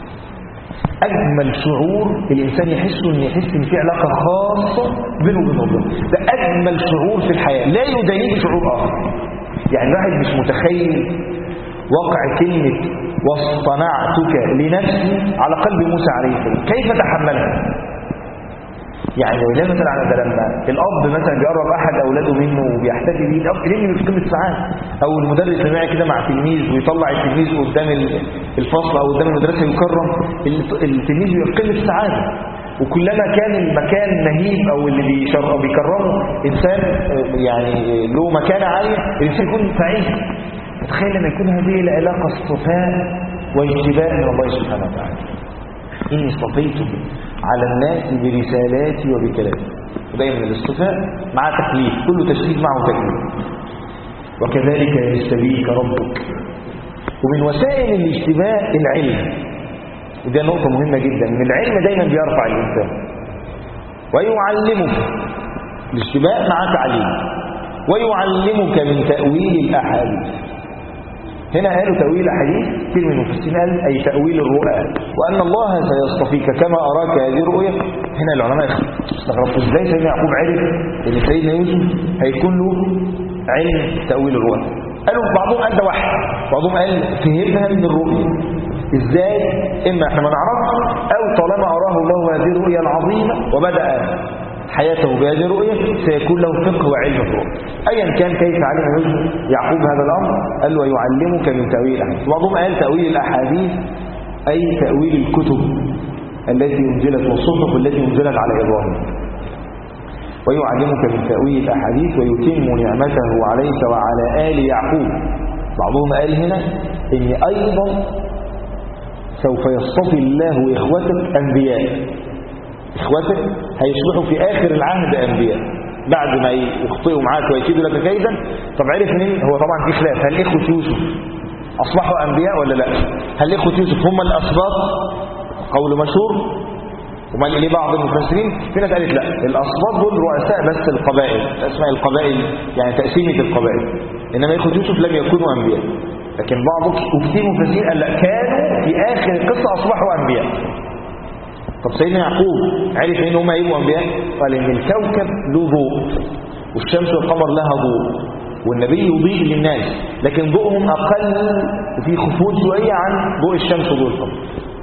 أجمل شعور الإنسان يحسه إن يحس إن في علاقة خاصة بينه وبين الله، ده أجمل شعور في الحياة، لا يدانيه شعور آخر. يعني الواحد مش متخيل وقع كلمة واصطنعتك لنفسي على قلب موسى عليه السلام، كيف تحملها؟ يعني لو مثلا لما الأب مثلا بيقرب أحد أولاده منه وبيحتفي بيه، الأب ليه في قمة سعادة، أو المدرس معاه كده مع تلميذ ويطلع التلميذ قدام الفصل أو قدام المدرسة يكرم التلميذ بيبقى في قمة سعادة. وكلما كان المكان نهيب أو اللي بيكرمه إنسان يعني له مكانة عالية، الإنسان يكون سعيد. تخيل لما يكون هذه العلاقة اصطفاء واجتباء من الله سبحانه وتعالى. إني اصطفيتك على الناس برسالاتي وبكلامي، ودايما الاصطفاء مع تكليف، كل تشريف معه تكليف. وكذلك يجتبيك ربك. ومن وسائل الاجتباء العلم، ودي نقطة مهمة جدا، ان العلم دايما بيرفع الإنسان ويعلمك، الاجتباء مع تعليم، ويعلمك من تأويل الأحاديث. هنا قالوا تأويل أحاديث، كثير من المفسرين قال أي تأويل الرؤى، وأن الله سيصطفيك كما أراك هذه الرؤيا. هنا العلماء استغربوا ازاي سيدنا يعقوب عرف ان سيدنا يوسف هيكون له علم تأويل الرؤيا. قالوا بعضهم قال ده وحي، بعضهم قال فهمها من الرؤيا. ازاي؟ اما احنا ما نعرفش، او طالما اراه الله هذه الرؤيا العظيمه وبدأ حياته بهذه الرؤيا سيكون له فقه وعلم في الرؤيا. ايا كان كيف علم يعقوب هذا الامر، قال ويعلمك من تأويل الاحاديث. بعضهم قال تأويل الاحاديث اي تأويل الكتب التي انزلت والصحف التي انزلت على ابراهيم. ويعلمك من تأويل الأحاديث ويتم نعمته عليك وعلى آل يعقوب. بعضهم قال هنا إن أيضا سوف يصطفي الله إخوتك أنبياء، إخوتك هيصبحوا في آخر العهد أنبياء بعد ما يخطئوا معاك ويكيدوا لك كيدا. طب عرف منين؟ هو طبعا في خلاف، هل إخوة يوسف أصبحوا أنبياء ولا لا؟ هل إخوة يوسف هم الأسباط؟ قول مشهور. وما ليه بعض المفسرين في ناس قالت لا، الأسباط دول رؤساء بس القبائل، أسماء القبائل يعني تقسيمة القبائل، إنما إخوة يوسف لم يكونوا أنبياء. لكن بعض وكثير مفسرين قال لا، كانوا في آخر القصة أصبحوا أنبياء. طب سيدنا يعقوب عرف إن هم يبقوا أنبياء؟ قال إن الكوكب له ضوء والشمس والقمر لها ضوء، والنبي يضيء للناس لكن ضوءهم أقل وفي خفوت شوية عن ضوء الشمس وضوء القمر.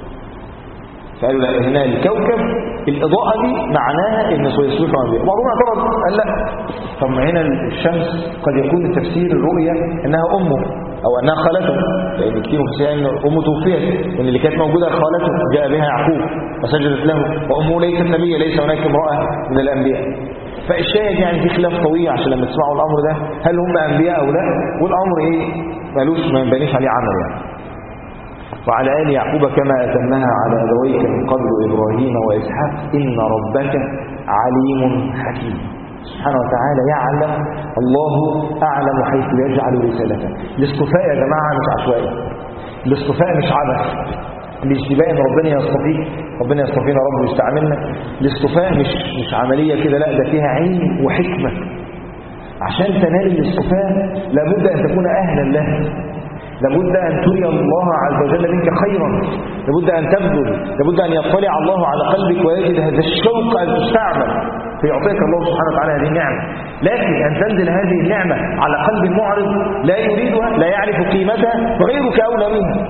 فقالوا لا، هنا الكوكب الإضاءة دي معناها إن سيصبحوا أنبياء. بعضهم اعترض قال لا، طب ما هنا الشمس قد يكون تفسير الرؤيا إنها أمه أو أنها خالته، لأن كتير مفسرين إن أمه توفيت، وإن اللي كانت موجودة خالته جاء بها يعقوب وسجدت له، وأمه ليست نبية، ليس هناك امرأة من الأنبياء. فالشاهد يعني في خلاف طويل عشان لما تسمعوا الأمر ده هل هم أنبياء أو لا، والأمر مالوش ما ينبنيش عليه عمل يعني. وعلى آل يعقوب كما أتمها على أبويك من قبل إبراهيم وإسحاق إن ربك عليم حكيم. سبحانه وتعالى يعلم، الله أعلم حيث يجعل رسالته. الاصطفاء يا جماعة مش عشوائي، الاصطفاء مش عبث. الاجتباء ان ربنا يصطفيك، ربنا يصطفينا رب ويستعملنا. الاصطفاء مش عملية كده، لا ده فيها علم وحكمة. عشان تنال الاصطفاء لابد أن تكون أهلا له، لابد أن تري الله عز وجل منك خيرا، لابد أن تبذل، لابد أن يطلع الله على قلبك ويجد هذا الشوق أن تستعمل فيعطيك الله سبحانه وتعالى هذه النعمة. لكن أن تنزل هذه النعمة على قلب معرض لا يريدها، لا يعرف قيمتها، فغيرك أولى منها.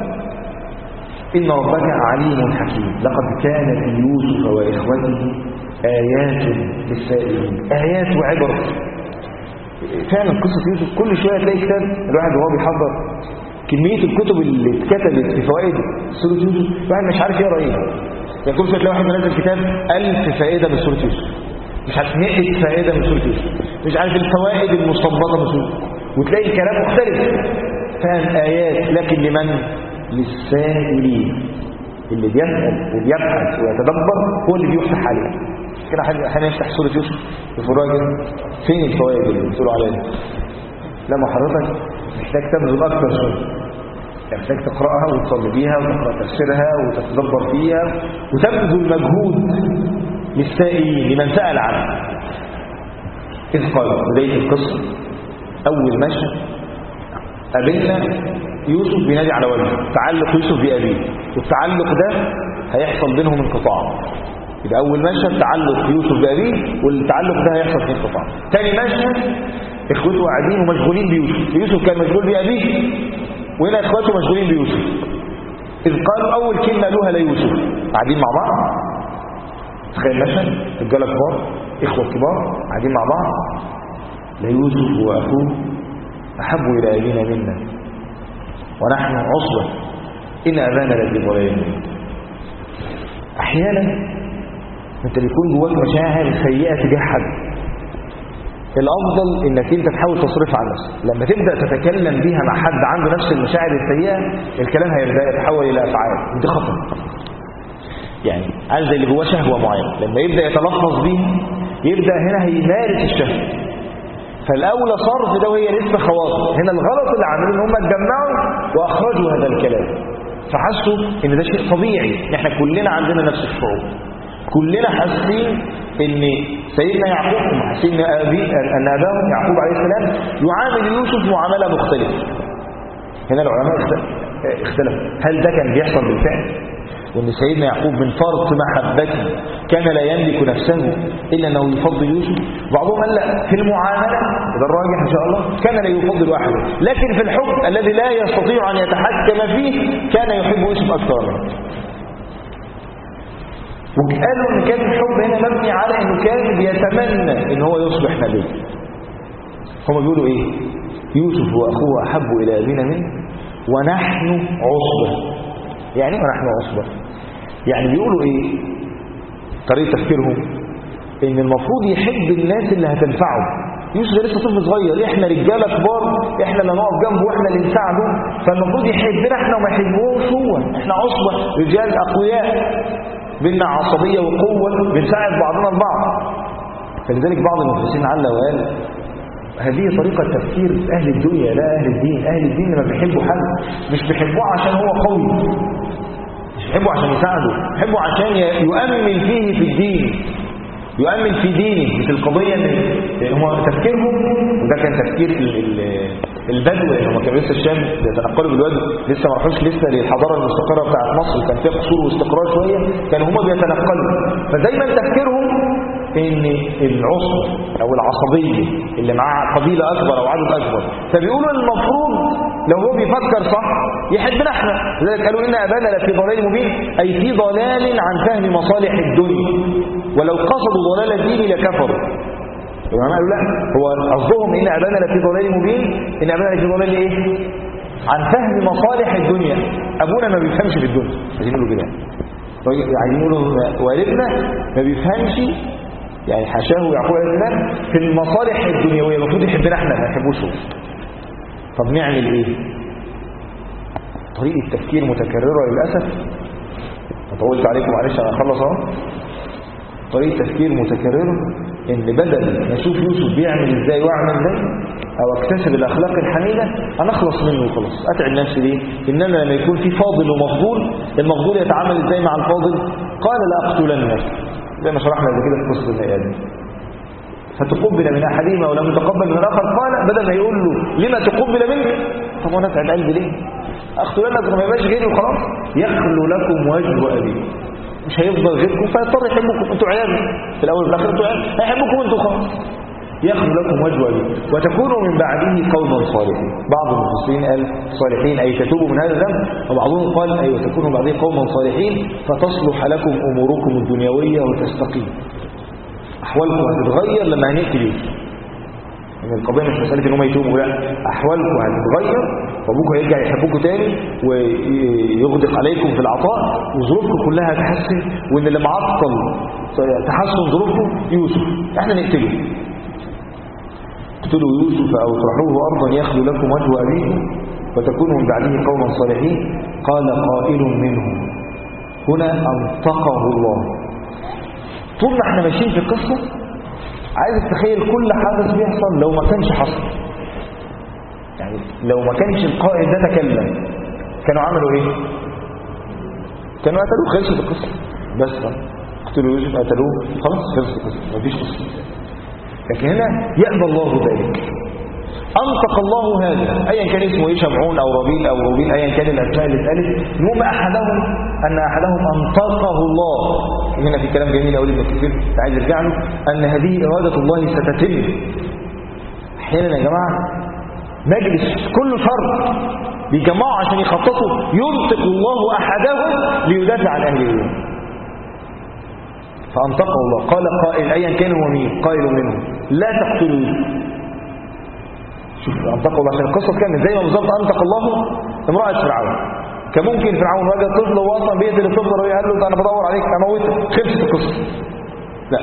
إن ربك عليم حكيم. لقد كان في يوسف وإخوته آيات للسائلين، آيات وعبر. فعلا قصة يوسف كل شوية تلاقي كتاب الواحد وهو بيحضر كمية الكتب اللي اتكتبت في فوائد سورة يوسف الواحد مش عارف يقرا ايه. يعني كل شوية تلاقي واحد منزل كتاب 1000 فائدة من سورة يوسف، مش عارف 100 فائدة من سورة يوسف، مش عارف الفوائد المستنبطة من سورة يوسف، وتلاقي الكلام مختلف. فهم آيات، لكن لمن؟ للسائلين، اللي بيسأل وبيبحث ويتدبر هو اللي بيفتح عليه. كده احيانا يفتح سورة يوسف يفرج فين الفوائد اللي بتقولوا عليها. لما حضرتك محتاج تبذل اكتر شويه، محتاج تقراها وتصلي بيها وتقرا تفسيرها وتتدبر فيها وتبذل مجهود للسائلين، لمن سأل عنه. إذ قال بداية القصة أول مشهد قابلنا يوسف بينادي على والده، تعلق يوسف بأبيه، والتعلق ده هيحصل بينهم انقطاع. يبقى أول مشهد تعلق يوسف بأبيه، والتعلق ده هيحصل فيه انقطاع. ثاني مشهد إخوته قاعدين ومشغولين بيوسف، يوسف كان مشغول بأبيه وهنا إخواته مشغولين بيوسف. إذ قالوا أول كلمة قالوها ليوسف، قاعدين مع بعض. تخيل مشهد رجاله كبار، إخوة كبار قاعدين مع بعض، ليوسف وأخوه أحب إلى أبينا منا ونحن عصبة إن أبانا لفي ضلال. أحيانا أنت بيكون جواك مشاعر سيئة تجاه حد، الأفضل إنك أنت تحاول تصرفها عن نفسك. لما تبدأ تتكلم بيها مع حد عنده نفس المشاعر السيئة، الكلام هيبدأ يتحول إلى أفعال، ودي خطر. يعني عايز زي اللي جواه شهوة معينة، لما يبدأ يتلفظ بيها يبدأ هنا هيمارس الشهوة. فالأولى صرف ده وهي لسه خواطر. هنا الغلط اللي عملوا إن هم اتجمعوا وأخرجوا هذا الكلام، فحسوا إن ده شيء طبيعي. إحنا كلنا عندنا نفس الشعور، كلنا حاسين ان سيدنا يعقوب حاسين ان اباه يعقوب عليه السلام يعامل يوسف معامله مختلفه. هنا العلماء اختلفوا، هل ده كان بيحصل بالفعل وأن سيدنا يعقوب من فرط محبته كان لا يملك نفسه إلا أنه يفضل يوسف. بعضهم قال لا، في المعاملة ده الراجح إن شاء الله كان لا يفضل واحد، لكن في الحب الذي لا يستطيع أن يتحكم فيه كان يحب يوسف أكثر منه. وقالوا ان كان الحب هنا مبني على انه كان بيتمنى ان هو يصبح نبي. هم بيقولوا ايه؟ يوسف واخوه احب الى ابينا منه ونحن عصبه. يعني ايه ونحن عصبه؟ يعني بيقولوا ايه طريقه تفكيرهم؟ ان المفروض يحب الناس اللي هتنفعه. يوسف ده لسه طفل صغير، احنا رجاله كبار، احنا اللي نقف جنبه واحنا اللي نساعده، فالمفروض يحبنا احنا وما يحبوش هو. احنا عصبه، رجال اقوياء، بينا عصبية وقوة، بنساعد بعضنا البعض. فلذلك بعض المفسرين علّ وقال هذه طريقة تفكير أهل الدنيا لا أهل الدين. أهل الدين لما بيحبوا حد مش بيحبوه عشان هو قوي، مش بيحبوه عشان يساعده، بيحبوه عشان يؤمن فيه في الدين، يؤمن في دينه. مش القضية ان هو تفكيرهم، وده كان تفكير البدو، لأنهم كانوا لسه الشام يتنقلوا بالوادي، لسه ما راحوش لسه للحضارة المستقرة بتاعت مصر، كان فيها قصور واستقرار شوية، كانوا هم بيتنقلوا. فدايما تفكيرهم ان العصبة او العصبية اللي معاه قبيلة اكبر او عدد اكبر، فبيقولوا المفروض لو هو بيفكر صح يحبنا احنا. لذلك قالوا ان ابانا لفي ضلال مبين، اي في ضلال عن فهم مصالح الدنيا، ولو قصدوا ضلال الدين لكفروا. العلماء قالوا لا، هو قصدهم ان ابانا لفي ضلال مبين، ان ابانا لفي ضلال ايه؟ عن فهم مصالح الدنيا. ابونا ما بيفهمش في الدنيا، عايزين يقولوا كده، عايزين يقولوا والدنا ما بيفهمش، يعني حاشاه يعقوب عليه السلام، في المصالح الدنيويه، المفروض يحبنا احنا ما يحبوش هو. طب نعمل ايه؟ طريقه تفكير متكرره للاسف، طولت عليكم معلش انا اخلص اهو. طريقه تفكير متكرره ان بدل ما اشوف يوسف بيعمل ازاي واعمل ده، او اكتسب الاخلاق الحميده، انا اخلص منه وخلاص. اتعب نفسي ليه؟ انما لما يكون في فاضل ومفضول، المفضول يتعامل ازاي مع الفاضل؟ قال لاقتلنك، زي ما شرحنا قبل كده في قصه النقاد. فتقبل من احدهما ولم يتقبل من الاخر، قال بدل ما يقول له لما تقبل منك، طب وانا اتعب قلبي ليه؟ اقتلنك ما يبقاش غيري وخلاص. يخلو لكم وجه ابيكم، مش هيفضل غيركم فيضطر يحبكم، انتوا عيال في الاول وفي الاخر، انتوا عيال هيحبكم انتوا خلاص. يخلو لكم وجه ابيكم وتكونوا من بعده قوما صالحين. بعض المفسرين قال صالحين اي تتوبوا من هذا الذنب، وبعضهم قال اي وتكونوا من بعده قوما صالحين فتصلح لكم اموركم الدنيويه وتستقيم. احوالكم هتتغير لما هنقتل يوسف. يعني القضيه مش مساله ان هم يتوبوا، لا، احوالكم هتتغير، وابوكم هيرجع يحبكم تاني ويغدق عليكم في العطاء، وظروفكم كلها هتتحسن، وان اللي معطل تحسن ظروفكم يوسف، احنا نقتله. اقتلوا يوسف او اطرحوه ارضا يخلو لكم وجه ابيكم وتكونوا من بعده قوما صالحين. قال قائل منهم، هنا انطقه الله. طول ما احنا ماشيين في القصه عايز تتخيل كل حدث بيحصل لو ما كانش حصل. يعني لو ما كانش القائد ده تكلم كانوا عملوا ايه؟ كانوا قتلوه، خلصت القصه. بس قتلوا يوسف، قتلوه، خلاص خلصت القصه، مفيش قصه. لكن هنا يأبى الله ذلك. أنطق الله هذا، أيا كان اسمه إيه، شمعون أو ربيل أو روبيل، أيا كان الأسماء اللي اتقالت، المهم أن أحدهم أنطقه الله. هنا في كلام جميل أقول ابن كثير عايز يرجع له، أن هذه إرادة الله ستتم. أحيانا يا جماعة مجلس كله شر بيجمعوا عشان يخططوا، ينطق الله أحدهم ليدافع عن أهل اليوم. فأنطقه الله. قال قائل، أيا كان هو مين، قائل منهم لا تقتلوا. شوف أنطقه الله عشان القصة كامل، زي ما بالظبط أنطق الله امرأة فرعون. كان ممكن فرعون وجد طفل وهو أصلا بيقتل الطفل، وقال له أنا بدور عليك أموتك، خلصت القصة. لا،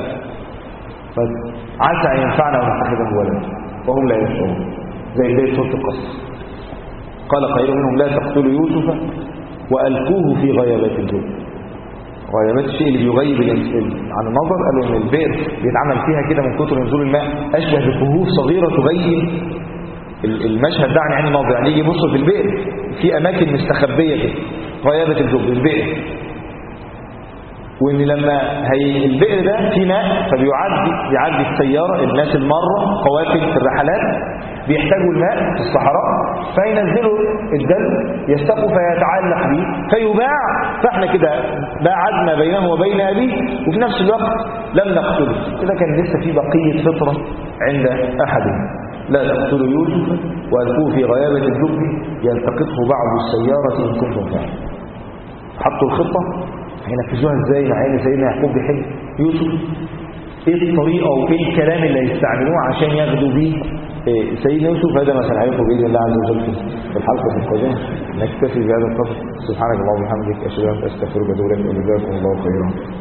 عسى أن ينفعنا ونتخذه ولدا وهم لا يشعرون، زي بداية سورة القصص. قال قائل منهم لا تقتلوا يوسف وألقوه في غيابات الجب. غيابات الشيء اللي بيغيب عن النظر. قالوا ان البئر بيتعمل فيها كده من كتر نزول الماء، اشبه بكهوف صغيره تغيب المشهد ده عن النظر. يعني يجي يبص في البئر في اماكن مستخبيه كده، غيابه الجب، البئر. وان لما البئر ده فيه ماء بيعدي السيارة، الناس المارة قوافل في الرحلات بيحتاجوا الماء في الصحراء، فينزلوا الدلو يستقوا فيتعلق به فيباع، فاحنا كده باعدنا بينه وبين أبيه وفي نفس الوقت لم نقتله. كده كان لسه في بقية فطرة عند أحدهم. لا تقتلوا يوسف وألقوه في غيابة الجب يلتقطه بعض السيارة إن كنتم فاعلين. حطوا الخطة هينفذوها ازاي مع ان سيدنا يعقوب بيحب يوسف؟ ايه الطريقة وايه الكلام اللي هيستعملوه عشان ياخدوا بيه سيدنا يوسف؟ هذا ما سنعرفه بإذن الله عز وجل في الحلقة القادمة. نكتفي بهذا القدر. سبحانك اللهم وبحمدك، أشهد أن لا إله إلا أنت، أستغفرك وأتوب إليك، وجزاكم الله خيرا.